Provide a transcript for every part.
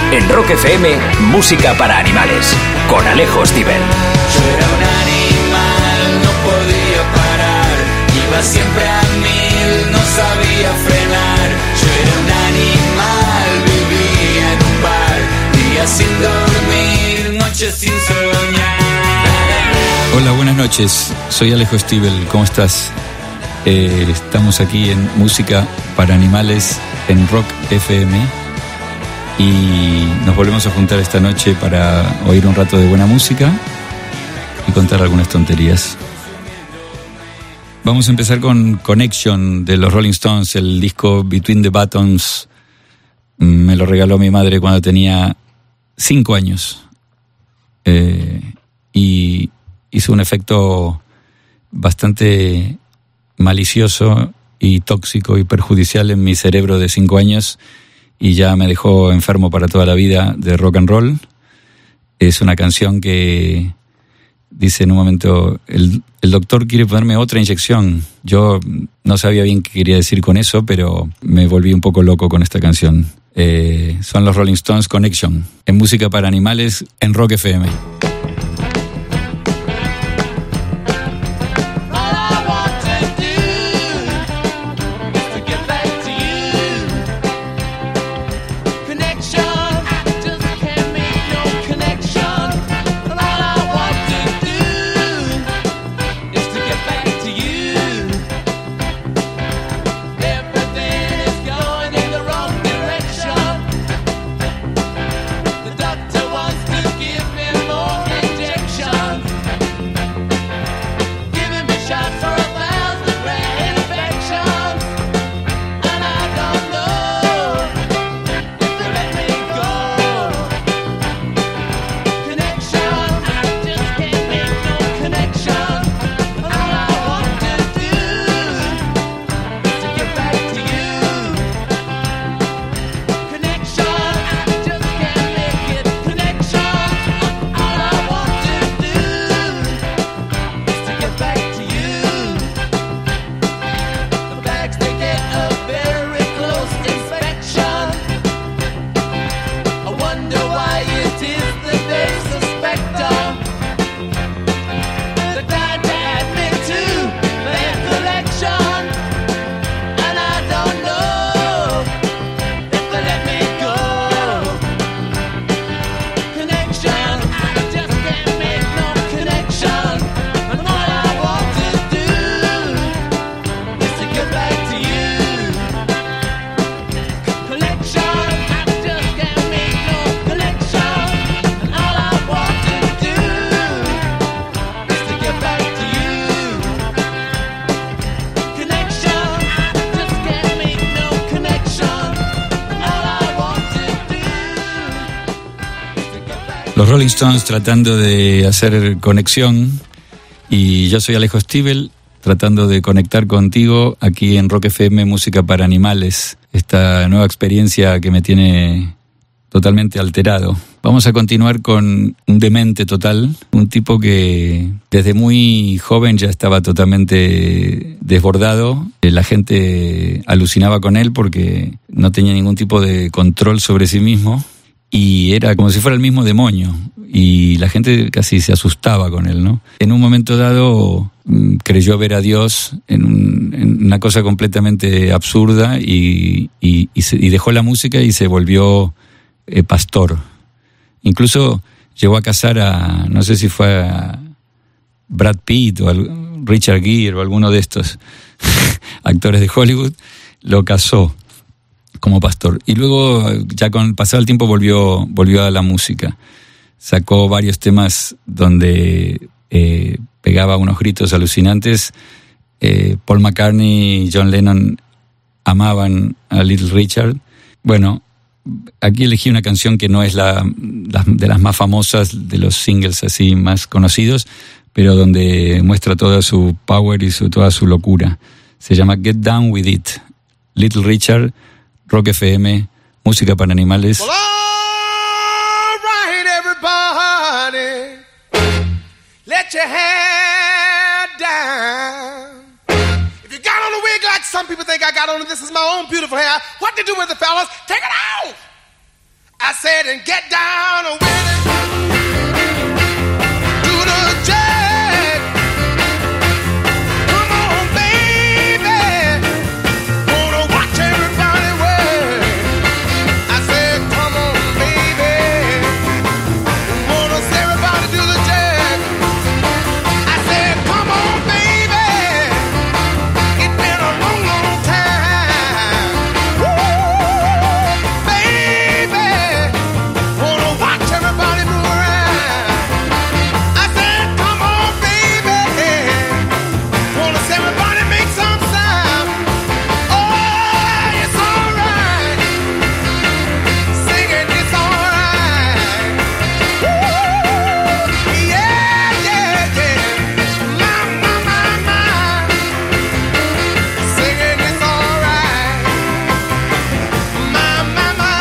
En Rock FM, música para animales, con Alejo Stivel. Yo era un animal, no podía parar, iba siempre a mil, no sabía frenar. Yo era un animal, vivía en un bar, días sin dormir, noches sin soñar. Hola, buenas noches, soy Alejo Stivel, ¿cómo estás? Estamos aquí en Música para Animales en Rock FM y nos volvemos a juntar esta noche para oír un rato de buena música y contar algunas tonterías. Vamos a empezar con Connection de los Rolling Stones, el disco Between the Buttons. Me lo regaló mi madre cuando tenía 5 años y hizo un efecto bastante malicioso y tóxico y perjudicial en mi cerebro de 5 años y ya me dejó enfermo para toda la vida de rock and roll. Es una canción que dice en un momento, el doctor quiere ponerme otra inyección. Yo no sabía bien qué quería decir con eso, pero me volví un poco loco con esta canción. Son los Rolling Stones, Connection, en Música para Animales en Rock FM. Los Rolling Stones tratando de hacer conexión y yo soy Alejo Stivel tratando de conectar contigo aquí en Rock FM, Música para Animales, esta nueva experiencia que me tiene totalmente alterado. Vamos a continuar con un demente total, un tipo que desde muy joven ya estaba totalmente desbordado. La gente alucinaba con él porque no tenía ningún tipo de control sobre sí mismo. Y era como si fuera el mismo demonio, y la gente casi se asustaba con él, ¿no? En un momento dado creyó ver a Dios en una cosa completamente absurda y dejó la música y se volvió pastor. Incluso llegó a casar a, no sé si fue a Brad Pitt o a Richard Gere o alguno de estos actores de Hollywood, lo casó como pastor. Y luego, ya con pasado el tiempo, volvió a la música. Sacó varios temas donde pegaba unos gritos alucinantes. Paul McCartney y John Lennon amaban a Little Richard. Bueno, aquí elegí una canción que no es de las más famosas, de los singles así más conocidos, pero donde muestra toda su power y toda su locura. Se llama Get Down With It. Little Richard, Rock FM, Música para Animales. Well, all right, everybody, let your hair down. If you got on a wig like some people think I got on it, this is my own beautiful hair. What to do with it, fellas? Take it off! I said, and get down with it. Do the jig. Come on, baby. Wanna watch everybody work. I said, come on, baby. Wanna see everybody do the jig. I said, come on, baby. It's been a long, long time. Woo, baby. Wanna watch everybody move around. I said, come on, baby. Wanna see everybody make some sound. Oh, it's alright. Singing, it's alright. Woo, yeah, yeah, yeah. My. Singing, it's alright. My,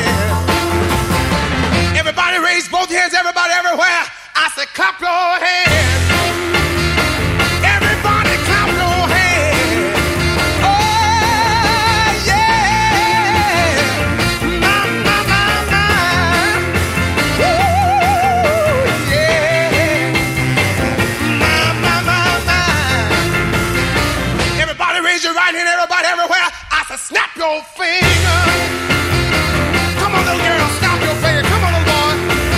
yeah. Everybody raise both hands, everybody everywhere. I said, clap your hands. Everybody clap your hands. Oh, yeah. My. Woo, yeah. My. Everybody raise your right hand, everybody everywhere. I said, snap your finger. Come on, little girl, snap your finger. Come on, little boy.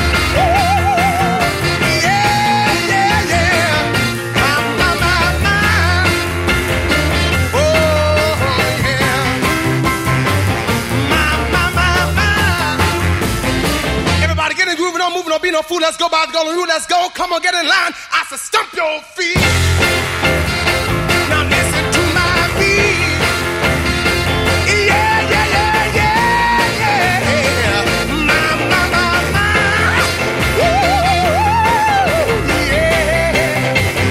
Yeah, yeah, yeah. My. Oh, yeah. My. Everybody get in groove, don't move, don't be no fool. Let's go by the golden rule, let's go. Come on, get in line. I said, stump your feet. Now listen to my beat. Yeah, yeah, yeah, yeah, yeah. My. Woo, yeah.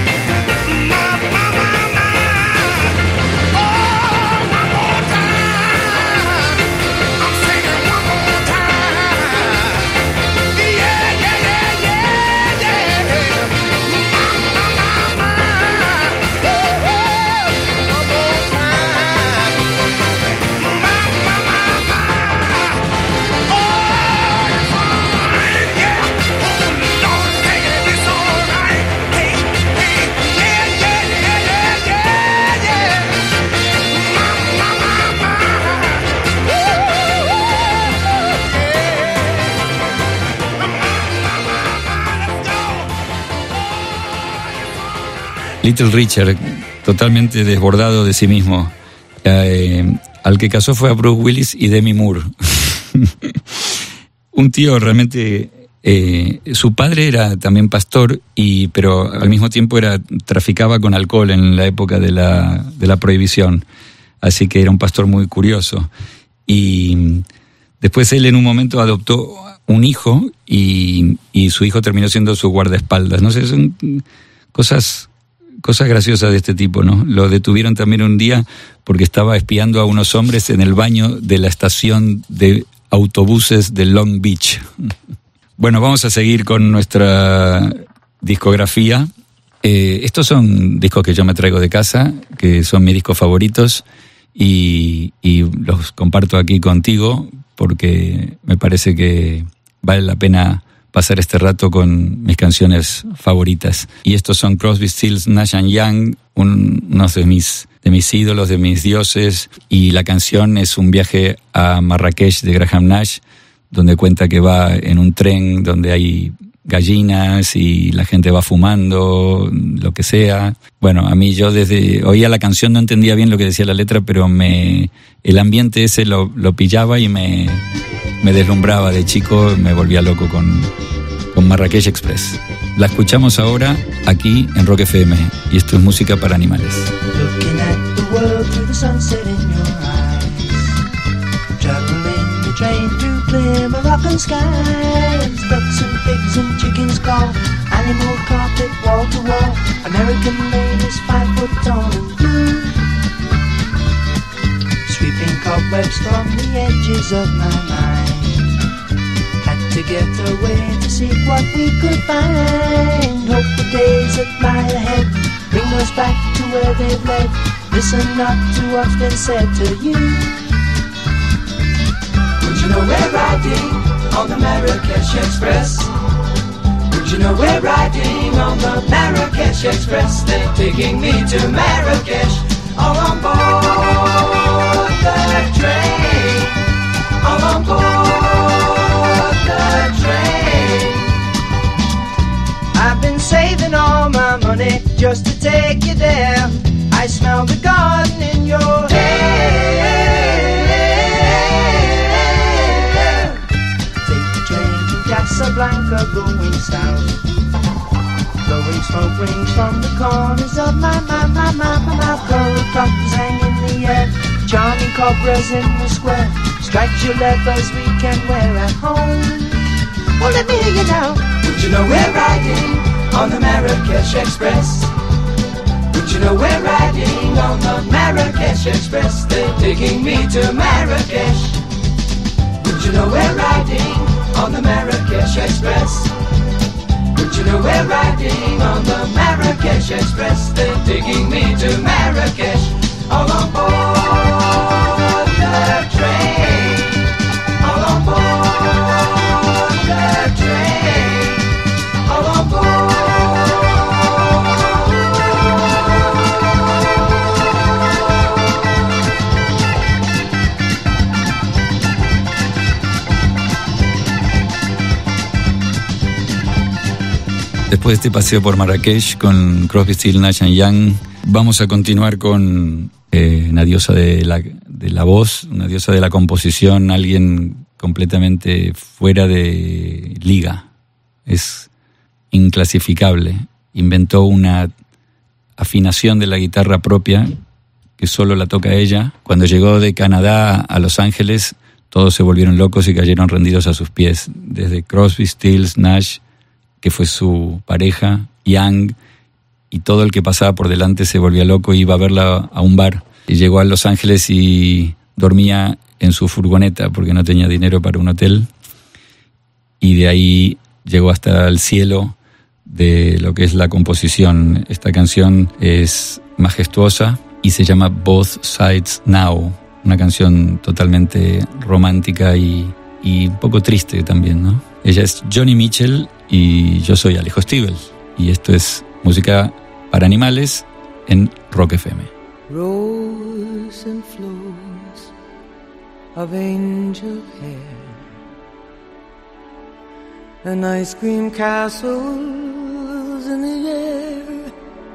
My. Oh, one more time. I'm singing one more time. Yeah, yeah, yeah, yeah, yeah. My. One more time. Oh, it's alright, yeah. Oh, Lord, singing, it's alright. Hey, yeah, yeah, yeah, yeah. Little Richard, totalmente desbordado de sí mismo. Al que casó fue a Bruce Willis y Demi Moore. Un tío realmente... su padre era también pastor, pero al mismo tiempo traficaba con alcohol en la época de la prohibición. Así que era un pastor muy curioso. Y después él en un momento adoptó un hijo y su hijo terminó siendo su guardaespaldas. No sé, son cosas graciosas de este tipo, ¿no? Lo detuvieron también un día porque estaba espiando a unos hombres en el baño de la estación de autobuses de Long Beach. Bueno, vamos a seguir con nuestra discografía. Estos son discos que yo me traigo de casa, que son mis discos favoritos, y los comparto aquí contigo porque me parece que vale la pena pasar este rato con mis canciones favoritas. Y estos son Crosby, Stills, Nash & Young, unos de mis ídolos, de mis dioses, y la canción es un viaje a Marrakech de Graham Nash, donde cuenta que va en un tren donde hay gallinas y la gente va fumando, lo que sea. Bueno, a mí yo desde oía la canción no entendía bien lo que decía la letra, pero el ambiente ese lo pillaba y me deslumbraba de chico, me volvía loco con Marrakech Express. La escuchamos ahora aquí en Rock FM y esto es música para animales. Looking at the world through the sunset in your eyes, juggling the train through clear Moroccan skies, ducks and pigs and chickens call, animal carpet wall to wall, American ladies 5 foot tall and blue, sweeping cobwebs from the edges of my mind. To get away to seek what we could find. Hope the days that lie ahead bring us back to where they've led. Listen not to what's been said to you. But you know we're riding on the Marrakesh Express. Would you know we're riding on the Marrakesh Express? They're taking me to Marrakesh, all on board the train, all on board the train. I've been saving all my money just to take you there. I smell the garden in your hair. Take the train to Casablanca going south. Blowing smoke rings from the corners of my mouth. Gold buttons hang in the air, charming cobras in the square. Striped leathers we can wear at home. Well, let me hear you now. Would you know we're riding on the Marrakesh Express? Would you know we're riding on the Marrakesh Express? They're taking me to Marrakesh. Would you know we're riding on the Marrakesh Express? Would you know we're riding on the Marrakesh Express? They're taking me to Marrakesh, all on board the train, all on board the train, all on board. Después de este paseo por Marrakech con Crosby, Stills, Nash & Young, vamos a continuar con una diosa de la voz, una diosa de la composición, alguien completamente fuera de liga. Es inclasificable. Inventó una afinación de la guitarra propia que solo la toca ella. Cuando llegó de Canadá a Los Ángeles, todos se volvieron locos y cayeron rendidos a sus pies. Desde Crosby, Stills, Nash, que fue su pareja, Young, y todo el que pasaba por delante se volvía loco y iba a verla a un bar. Y llegó a Los Ángeles y dormía en su furgoneta porque no tenía dinero para un hotel. Y de ahí llegó hasta el cielo de lo que es la composición. Esta canción es majestuosa y se llama Both Sides Now, una canción totalmente romántica y un poco triste también, ¿no? Ella es Joni Mitchell y yo soy Alejo Stivel. Y esto es música para animales en Rock FM. Rows and flows of angel hair and ice cream castles in the air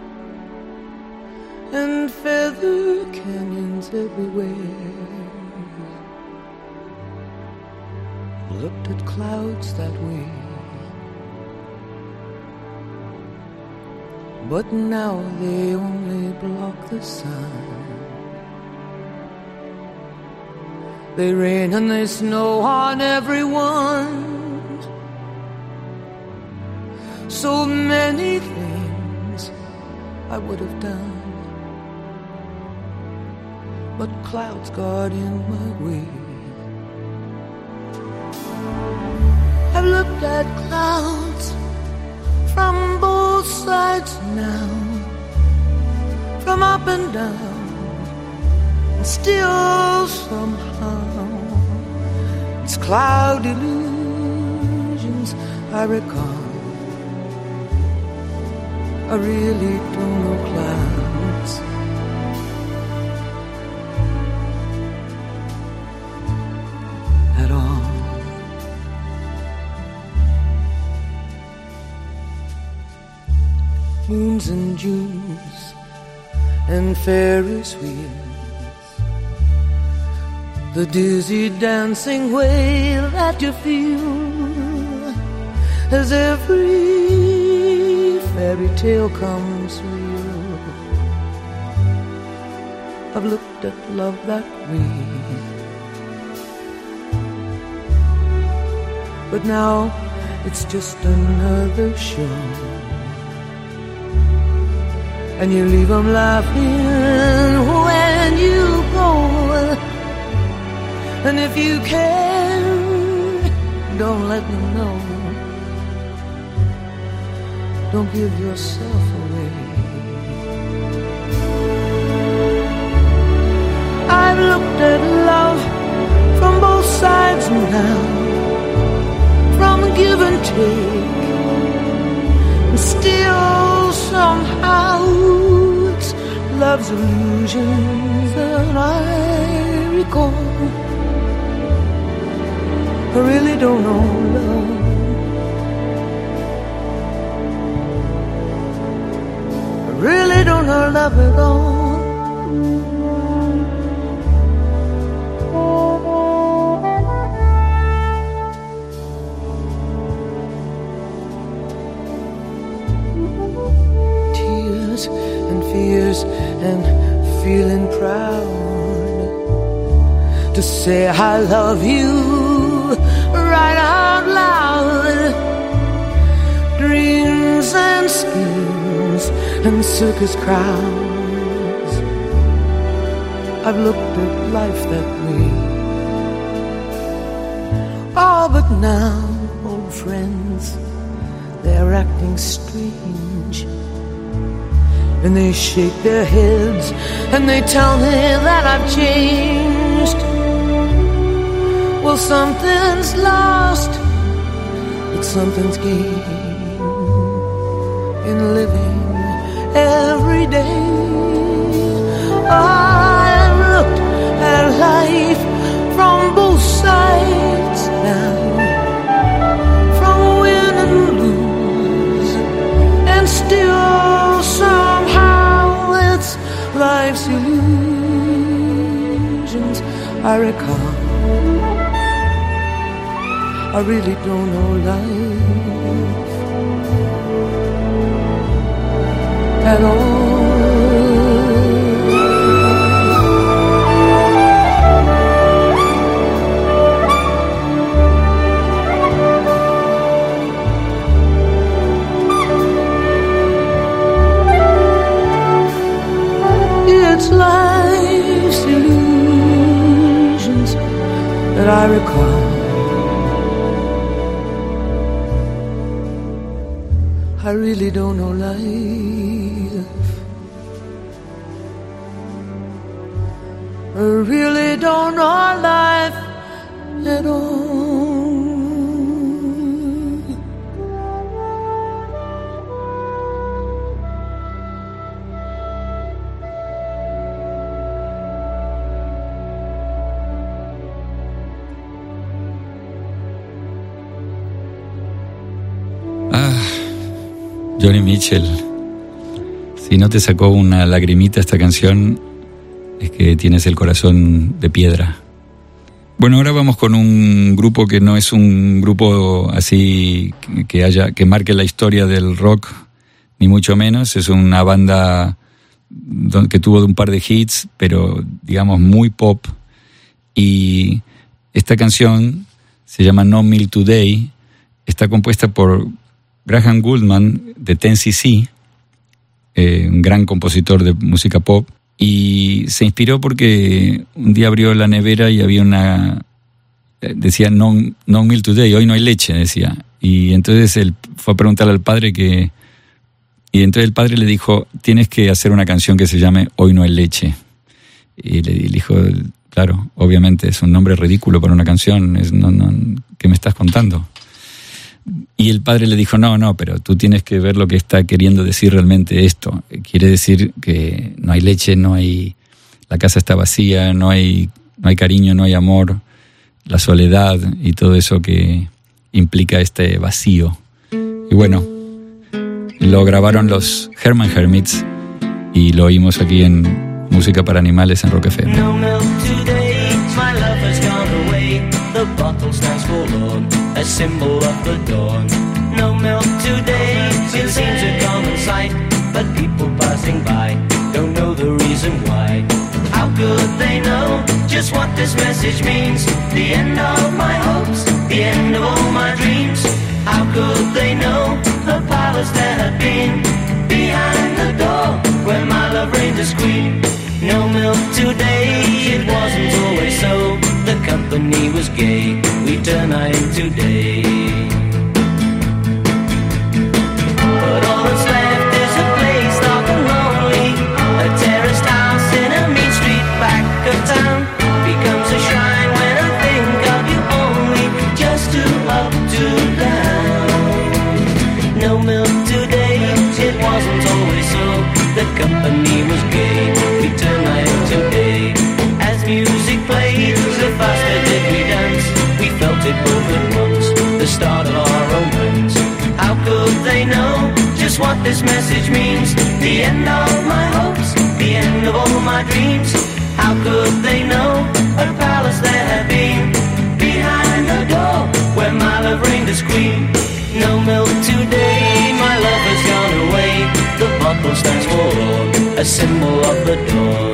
and feather canyons everywhere. Looked at clouds that way, but now they only block the sun. They rain and they snow on everyone. So many things I would have done, but clouds got in my way. I've looked at clouds from both sides now, from up and down, and still somehow it's cloud illusions I recall. I really don't know clouds. At all. Moons and Junes and Ferris wheels, the dizzy dancing way that you feel as every fairy tale comes real. I've looked at love that way, but now it's just another show. And you leave them laughing when you go. And if you can, don't let them know. Don't give yourself away. I've looked at love from both sides now, give and take, and still somehow it's love's illusions that I recall. I really don't know love. I really don't know love at all. Tears and fears and feeling proud to say I love you right out loud. Dreams and schemes and circus crowds, I've looked at life that way. Oh, but now, old friends, they're acting strange, and they shake their heads and they tell me that I've changed. Well, something's lost, but something's gained in living every day. I've looked at life from both sides now, from win and lose, and still somehow it's life's illusions I recall. I really don't know life at all. It's life's illusions that I recall. I really don't know life. I really don't know life at all. Joni Mitchell, si no te sacó una lagrimita esta canción, es que tienes el corazón de piedra. Bueno, ahora vamos con un grupo que no es un grupo así que marque la historia del rock, ni mucho menos. Es una banda que tuvo un par de hits, pero digamos muy pop. Y esta canción se llama No Milk Today. Está compuesta por Graham Gouldman de 10cc, un gran compositor de música pop, y se inspiró porque un día abrió la nevera y había decía no milk today, hoy no hay leche, decía. Y entonces él fue a preguntarle al padre y entonces el padre le dijo, tienes que hacer una canción que se llame Hoy no hay leche. Y le dijo, claro, obviamente es un nombre ridículo para una canción, ¿qué me estás contando? Y el padre le dijo, no, pero tú tienes que ver lo que está queriendo decir realmente esto. Quiere decir que no hay leche, la casa está vacía, no hay cariño, no hay amor, la soledad y todo eso que implica este vacío. Y bueno, lo grabaron los Herman Hermits y lo oímos aquí en Música para Animales en Rock FM. No milk today, my love has gone away. The bottle stands forlorn, a symbol of the dawn. No milk today, it seems a common sight, but people passing by don't know the reason why. How could they know just what this message means? The end of my hopes, the end of all my dreams. How could they know the palace there had been behind the door where my love reigned as queen? No milk today, it wasn't always so. The company was gay, we turn night into day. But all that's left is a place dark and lonely, a terraced house in a mean street back of town. Becomes a shrine when I think of you only, just too up, too down. just what this message means. The end of my hopes, the end of all my dreams. How could they know a palace there had been? Behind the door where my love reigned as queen. No milk today, my love has gone away. The bottle stands for a symbol of the dawn.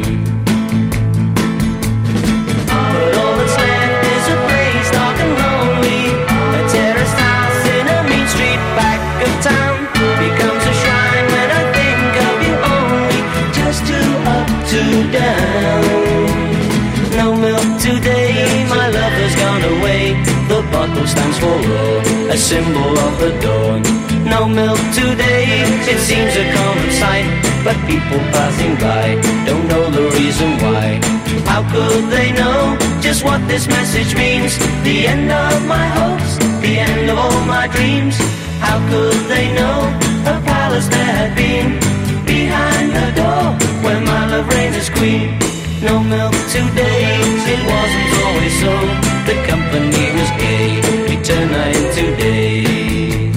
But all that's left is a place dark and lonely. A terraced house in a mean street back of town becomes a shrine when I think of you only. Just two up, two down. No milk today, my love has gone away. The bottle stands for a symbol of the dawn. No milk today, it seems a common sight, but people passing by don't know the reason why. How could they know just what this message means? The end of my hopes, the end of all my dreams. How could they know a palace there had been? Behind the door where my love reigned as queen. No milk today, it wasn't always so. The company was gay, we turned night into day.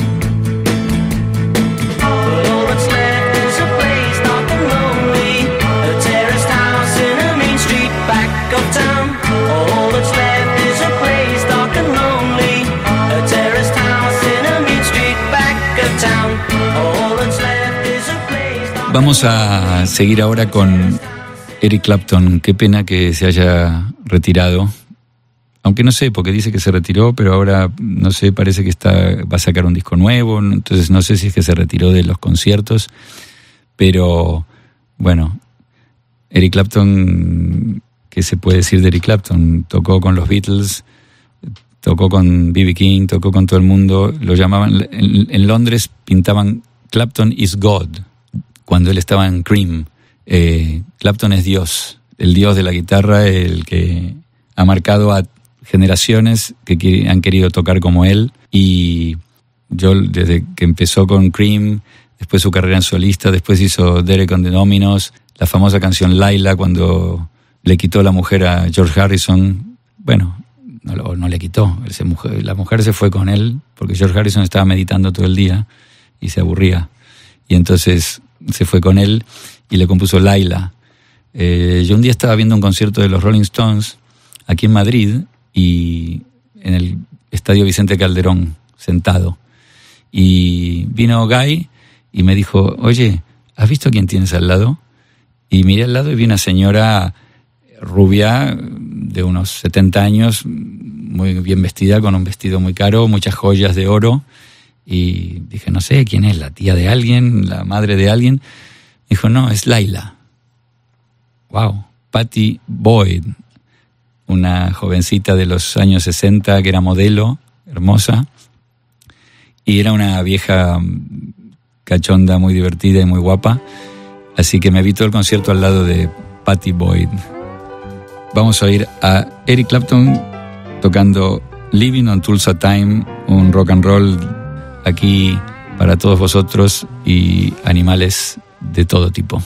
But all that's left is a place dark and lonely. A terraced house in a mean street back of town. All that's left is a place dark and lonely. A terraced house in a mean street back of town. All that's left is a place dark. Vamos a seguir ahora con Eric Clapton. Qué pena que se haya retirado. Aunque no sé, porque dice que se retiró, pero ahora, no sé, parece que va a sacar un disco nuevo, entonces no sé si es que se retiró de los conciertos, pero bueno, Eric Clapton, ¿qué se puede decir de Eric Clapton? Tocó con los Beatles, tocó con B.B. King, tocó con todo el mundo, lo llamaban, en Londres pintaban Clapton is God, cuando él estaba en Cream. Clapton es Dios, el Dios de la guitarra, el que ha marcado a generaciones que han querido tocar como él, y yo desde que empezó con Cream, después su carrera en solista, después hizo Derek and the Dominos, la famosa canción Laila, cuando le quitó la mujer a George Harrison. Bueno, no le quitó, la mujer se fue con él porque George Harrison estaba meditando todo el día y se aburría, y entonces se fue con él y le compuso Laila. Yo un día estaba viendo un concierto de los Rolling Stones aquí en Madrid, y en el Estadio Vicente Calderón, sentado, y vino Guy y me dijo: oye, ¿has visto a quién tienes al lado? Y miré al lado y vi una señora rubia de unos 70 años, muy bien vestida, con un vestido muy caro, muchas joyas de oro, y dije, no sé, ¿quién es? ¿La tía de alguien? ¿La madre de alguien? Dijo, no, es Laila. Wow, Pattie Boyd, una jovencita de los años 60 que era modelo, hermosa, y era una vieja cachonda, muy divertida y muy guapa, así que me vi todo el concierto al lado de Pattie Boyd. Vamos a oír a Eric Clapton tocando Living on Tulsa Time, un rock and roll aquí para todos vosotros y animales de todo tipo.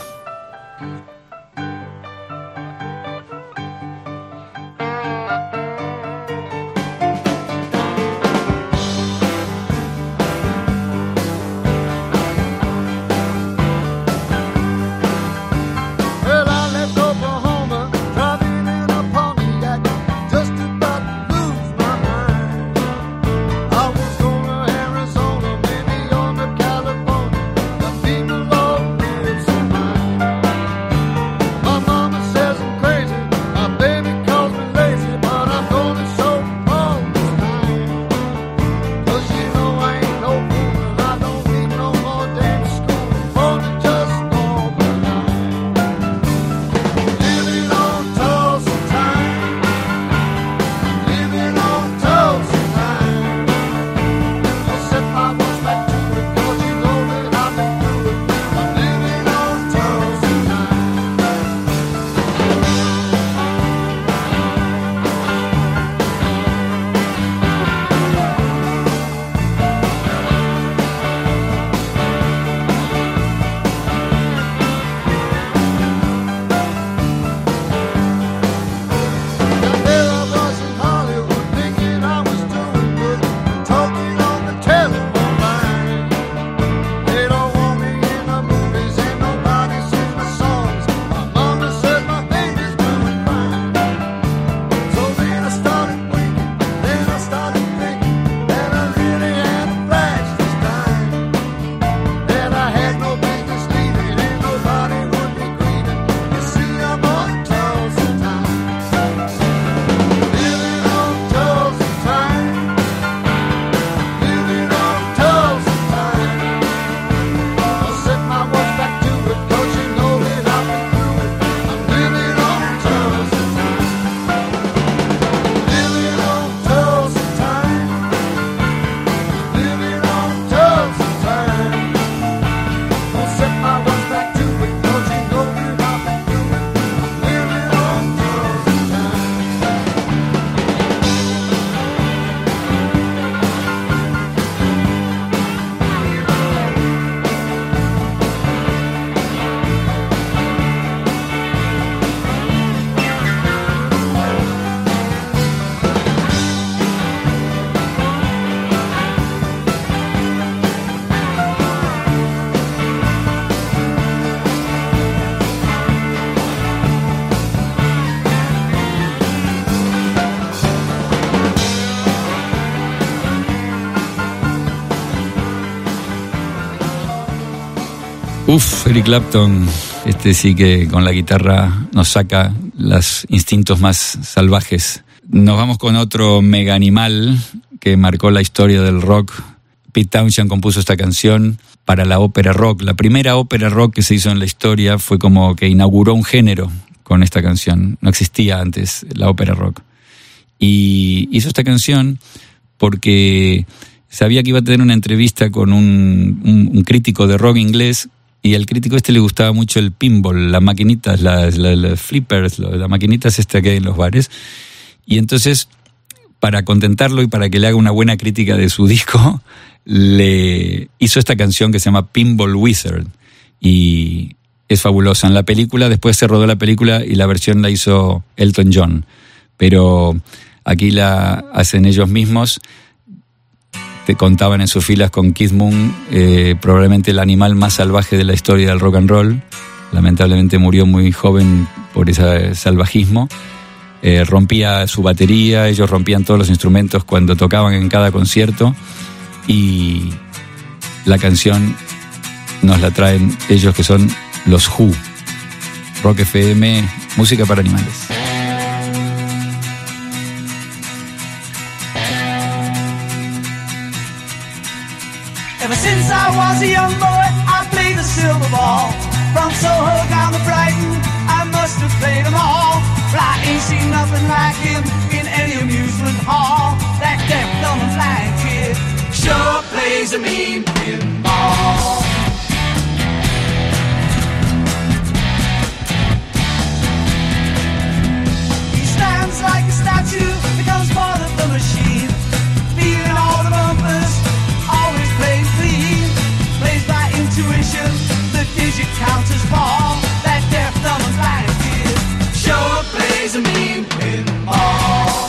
Arizona, maybe on to California. The people all live so fine. Eric Clapton, sí que con la guitarra nos saca los instintos más salvajes. Nos vamos con otro mega animal que marcó la historia del rock. Pete Townshend compuso esta canción para la ópera rock. La primera ópera rock que se hizo en la historia fue como que inauguró un género con esta canción. No existía antes la ópera rock. Y hizo esta canción porque sabía que iba a tener una entrevista con un crítico de rock inglés, y al crítico le gustaba mucho el pinball, las maquinitas, las flippers, las maquinitas que hay en los bares. Y entonces, para contentarlo y para que le haga una buena crítica de su disco, le hizo esta canción que se llama Pinball Wizard. Y es fabulosa. En la película, después se rodó la película y la versión la hizo Elton John. Pero aquí la hacen ellos mismos. Te contaban en sus filas con Keith Moon, probablemente el animal más salvaje de la historia del rock and roll. Lamentablemente murió muy joven por ese salvajismo. Rompía su batería, ellos rompían todos los instrumentos cuando tocaban en cada concierto, y la canción nos la traen ellos, que son los Who. Rock FM, música para animales. Ever since I was a young boy, I played the silver ball. From Soho down to Brighton, I must have played them all. But I ain't seen nothing like him in any amusement hall. That deaf, dumb and blind kid sure plays a mean pinball. He stands like a statue, becomes part of the machine, feeling all the bumpers, always playing clean. Plays by intuition, the digit counters fall. That deaf, dumb and blind kid sure plays a mean pinball.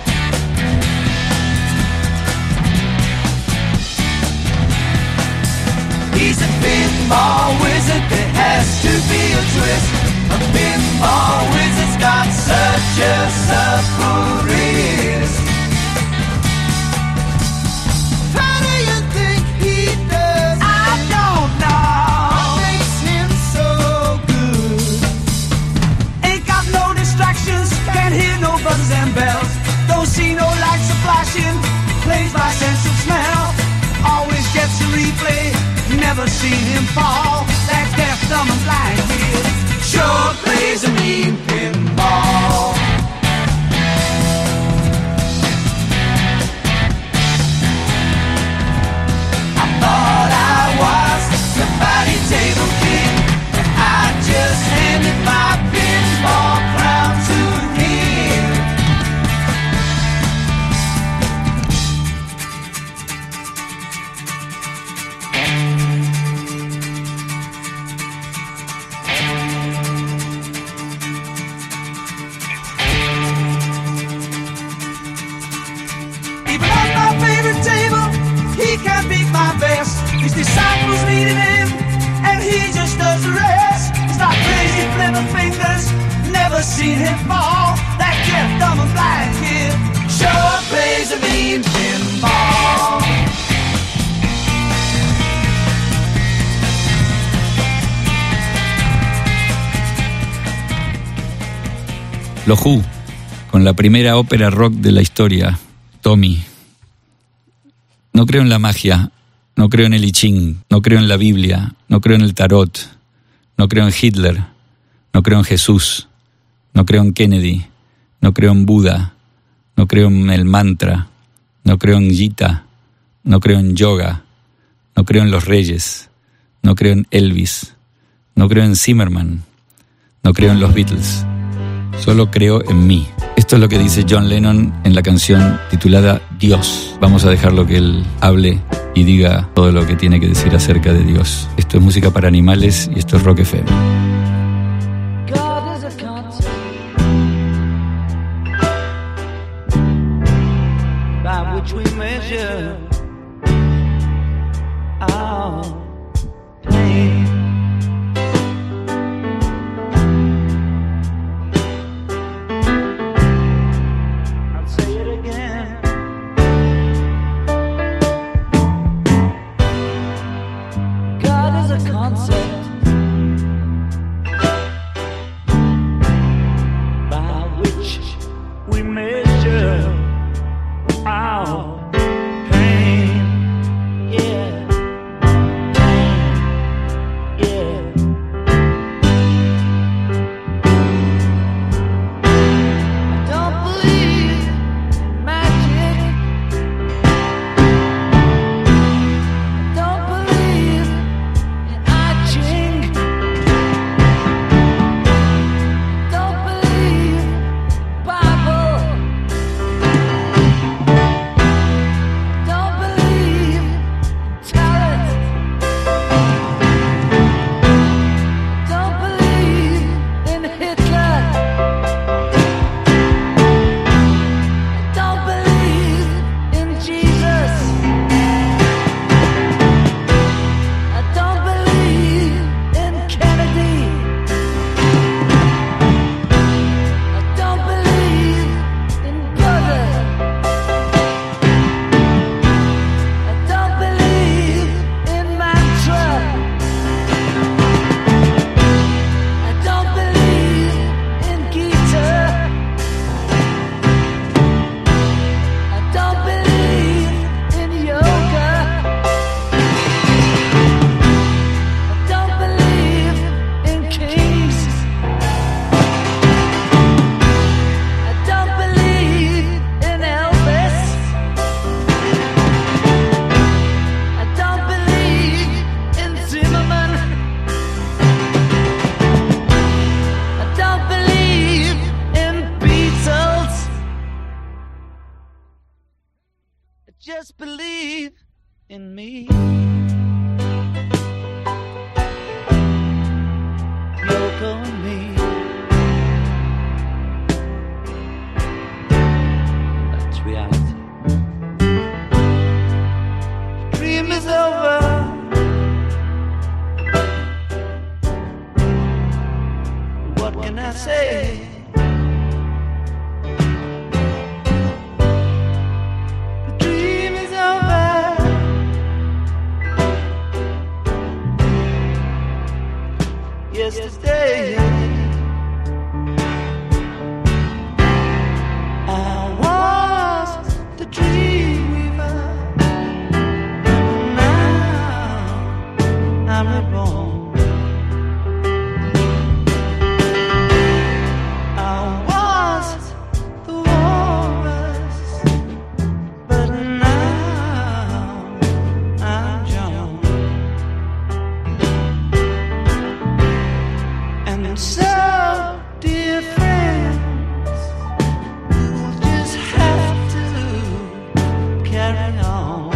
He's a pinball wizard, there has to be a twist. A pinball wizard's got such a supple wrist. How do you think he does it? I don't know. What makes him so good? Ain't got no distractions, can't hear no buzzers and bells. Don't see no lights a flashing, plays by sense of smell. Always gets a replay, never seen him fall. That deaf, dumb and blind kid sure plays a mean pinball. I thought I was the body table king, but I just handed my pinball crown to him. Even on my favorite table, he can't beat my best. His disciples needed him, and he just does the rest. He's like crazy flipper fingers, never seen him fall. That deaf, dumb and blind kid sure plays a mean pinball. Los Who, con la primera ópera rock de la historia, Tommy. No creo en la magia, no creo en el I Ching, no creo en la Biblia, no creo en el tarot, no creo en Hitler, no creo en Jesús, no creo en Kennedy, no creo en Buda, no creo en el mantra, no creo en Gita, no creo en yoga, no creo en los reyes, no creo en Elvis, no creo en Zimmerman, no creo en los Beatles. Solo creo en mí. Esto es lo que dice John Lennon en la canción titulada Dios. Vamos a dejarlo que él hable y diga todo lo que tiene que decir acerca de Dios. Esto es música para animales y esto es Rock FM. God is a concept by which we measure our pain. I'll say it again. God is a concept pressure, oh, pain, yeah, yeah. I don't believe in magic. I don't believe in I Ching. Don't believe Bible. Don't believe in talent. Don't believe in Hitler. I don't believe in Jesus. I don't believe in Kennedy. I don't believe in brother. I don't believe in mantra. I don't believe in Gita. I don't believe in yoga. I don't believe in kings. I don't believe in Elvis. I don't believe in Zimmerman. I don't believe in Beatles. I just believe in me. Yoko and me. That's reality. Dream is over. What can I say? The dream is over. Yesterday I was the dreamer. Now I'm reborn. I was the walrus, but now I'm John. And so, dear friends, we'll just have to carry on.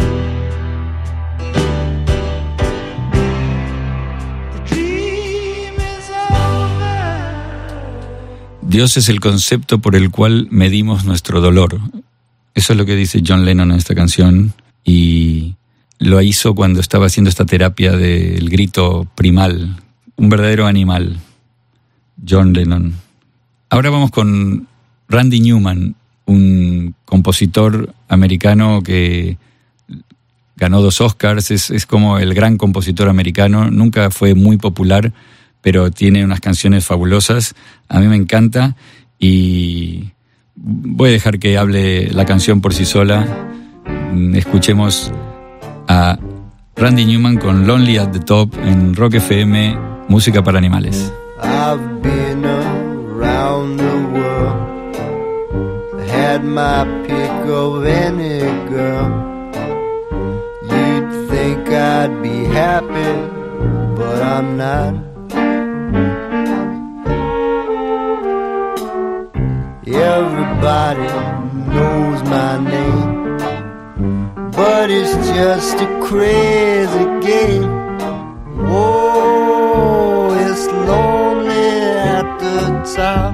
The dream is over. Dios es el concepto por el cual medimos nuestro dolor. Eso es lo que dice John Lennon en esta canción, y lo hizo cuando estaba haciendo esta terapia del grito primal, un verdadero animal. John Lennon. Ahora vamos con Randy Newman, un compositor americano que ganó 2 Oscars, es como el gran compositor americano. Nunca fue muy popular, pero tiene unas canciones fabulosas. A mí me encanta y voy a dejar que hable la canción por sí sola. Escuchemos a Randy Newman con Lonely at the Top en Rock FM, música para animales. I've been around the world, had my pick of any girl. You'd think I'd be happy, but I'm not. Everybody knows my name, but it's just a crazy game. Oh, it's lonely at the top.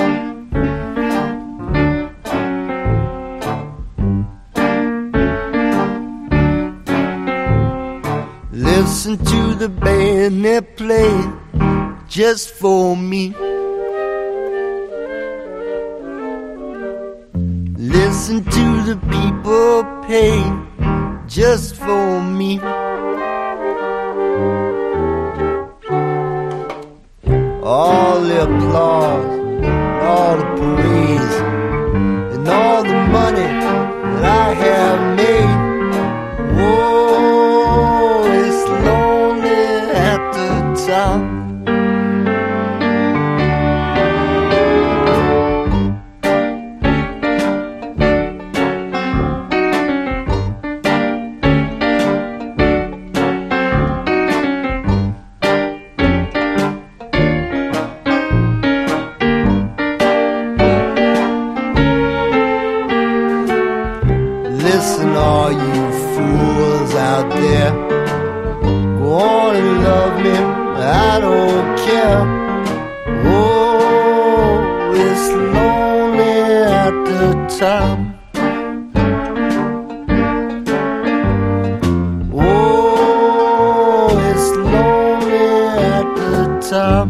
Listen to the band they play just for me. Listen to the people pay just for me. All the applause, all the praise, and all money that I have made. Oh, it's lonely at the top. Listen, all you fools out there, go on and love me, I don't care. Oh, it's lonely at the top. Oh, it's lonely at the top.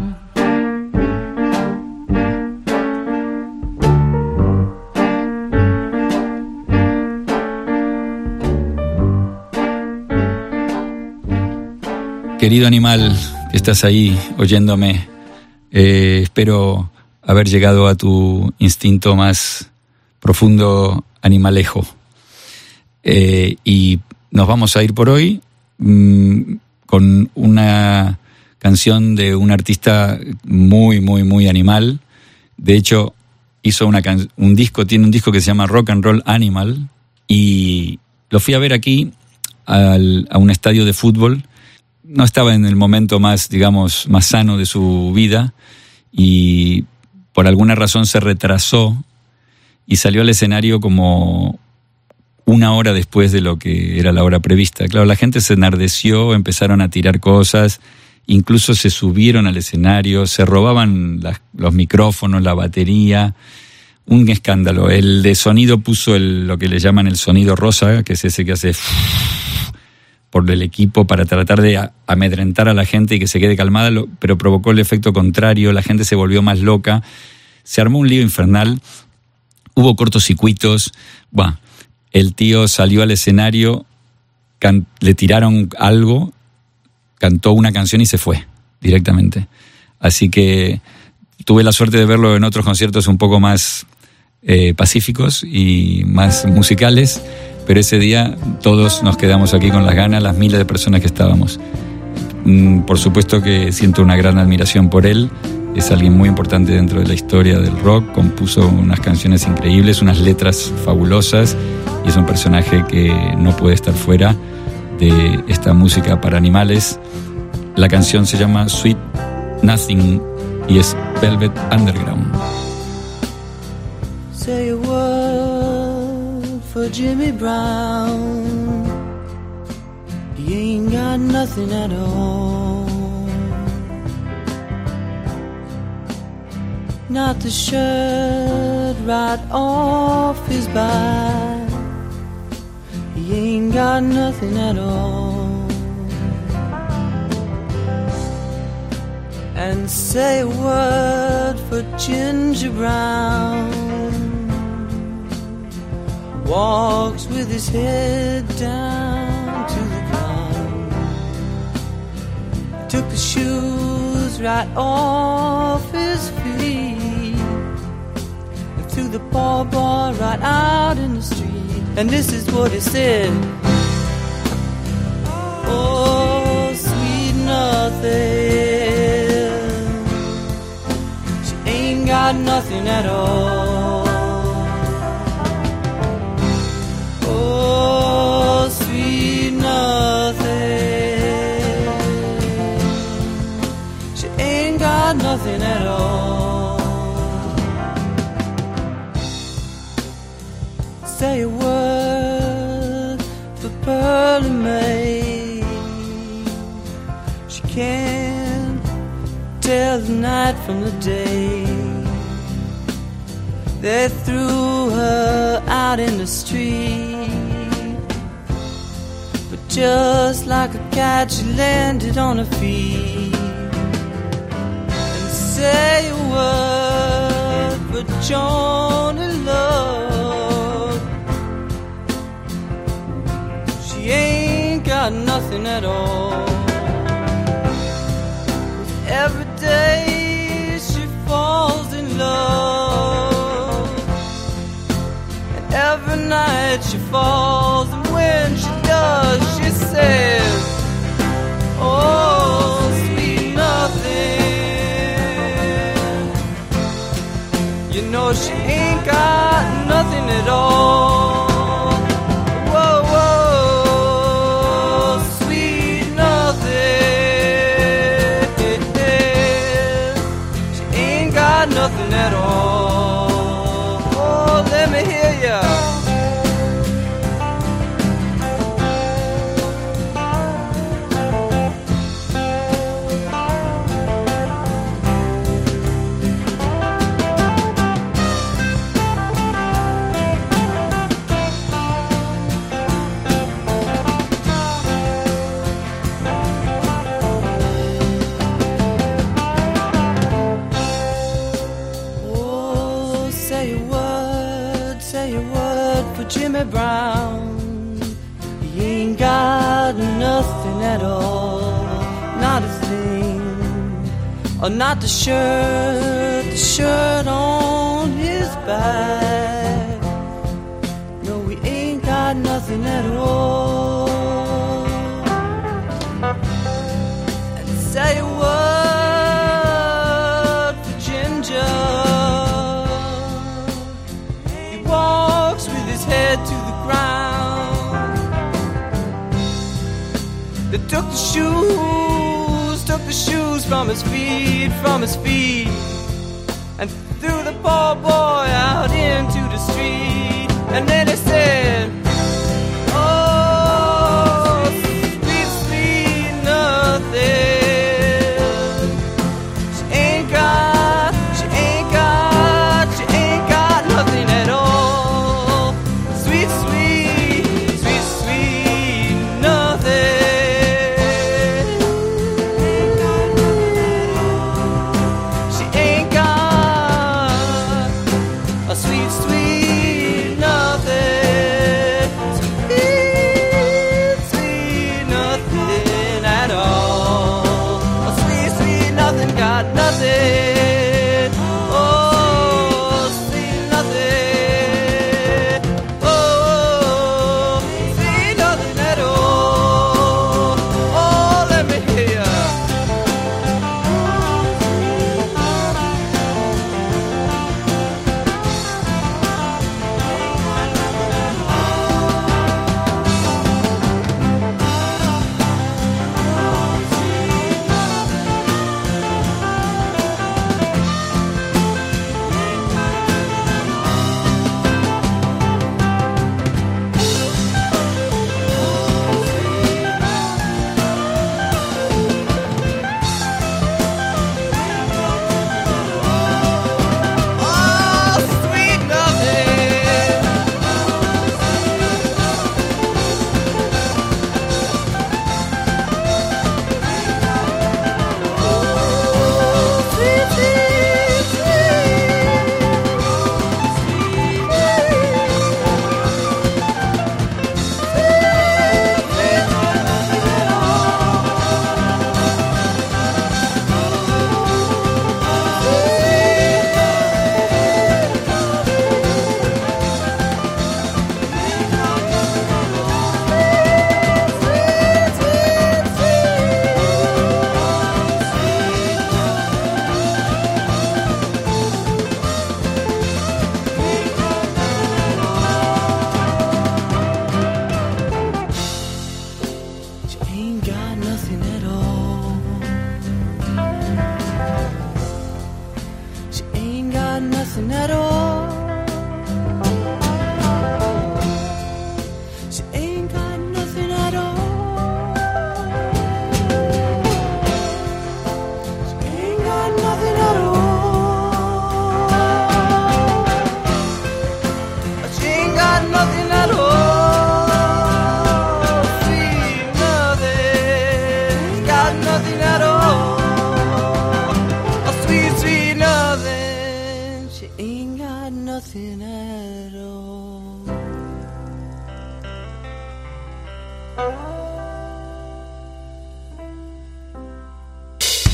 Querido animal, que estás ahí oyéndome, espero haber llegado a tu instinto más profundo animalejo. Y nos vamos a ir por hoy con una canción de un artista muy, muy, muy animal. De hecho, hizo un disco, tiene un disco que se llama Rock and Roll Animal, y lo fui a ver aquí a un estadio de fútbol. No estaba en el momento más, digamos, más sano de su vida y por alguna razón se retrasó y salió al escenario como una hora después de lo que era la hora prevista. Claro, la gente se enardeció, empezaron a tirar cosas, incluso se subieron al escenario, se robaban los micrófonos, la batería, un escándalo. El de sonido puso lo que le llaman el sonido rosa, que es ese que hace por el equipo para tratar de amedrentar a la gente y que se quede calmada, pero provocó el efecto contrario, la gente se volvió más loca, se armó un lío infernal, hubo cortocircuitos, bueno, el tío salió al escenario, le tiraron algo, cantó una canción y se fue directamente. Así que tuve la suerte de verlo en otros conciertos un poco más pacíficos y más musicales, pero ese día todos nos quedamos aquí con las ganas, las miles de personas que estábamos. Por supuesto que siento una gran admiración por él, es alguien muy importante dentro de la historia del rock, compuso unas canciones increíbles, unas letras fabulosas, y es un personaje que no puede estar fuera de esta música para animales. La canción se llama Sweet Nothing y es Velvet Underground. Say a word for Jimmy Brown. He ain't got nothing at all. Not the shirt right off his back. He ain't got nothing at all. And say a word for Ginger Brown. Walks with his head down to the ground. Took the shoes right off his feet and threw the ball right out in the street. And this is what he said: oh, sweet nothing, she ain't got nothing at all. Oh, sweet nothing, she ain't got nothing at all. Say a word for Pearly May. She can't tell the night from the day. They threw her out in the street, but just like a cat she landed on her feet. And say a word for Johnny Love. She ain't got nothing at all. Every day she falls in love, and Every night she falls, and when she does, she says, oh, sweet nothing. You know she ain't got nothing at all. Whoa, whoa, sweet nothing. She ain't got nothing at all. Oh, let me hear ya. Jimmy Brown, he ain't got nothing at all, not a thing, or not the shirt on his back. No, we ain't got nothing at all. And say a word for Ginger. Head to the ground. They took the shoes from his feet, and threw the poor boy out into the street. And then they said, oh, sweet, sweet nothing. She ain't got nothing at all.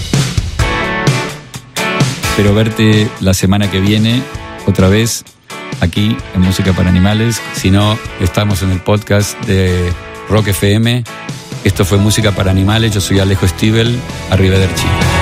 Espero verte la semana que viene otra vez aquí en Música para Animales. Si no, estamos en el podcast de Rock FM. Esto fue Música para Animales. Yo soy Alejo Stivel. Arrivederci.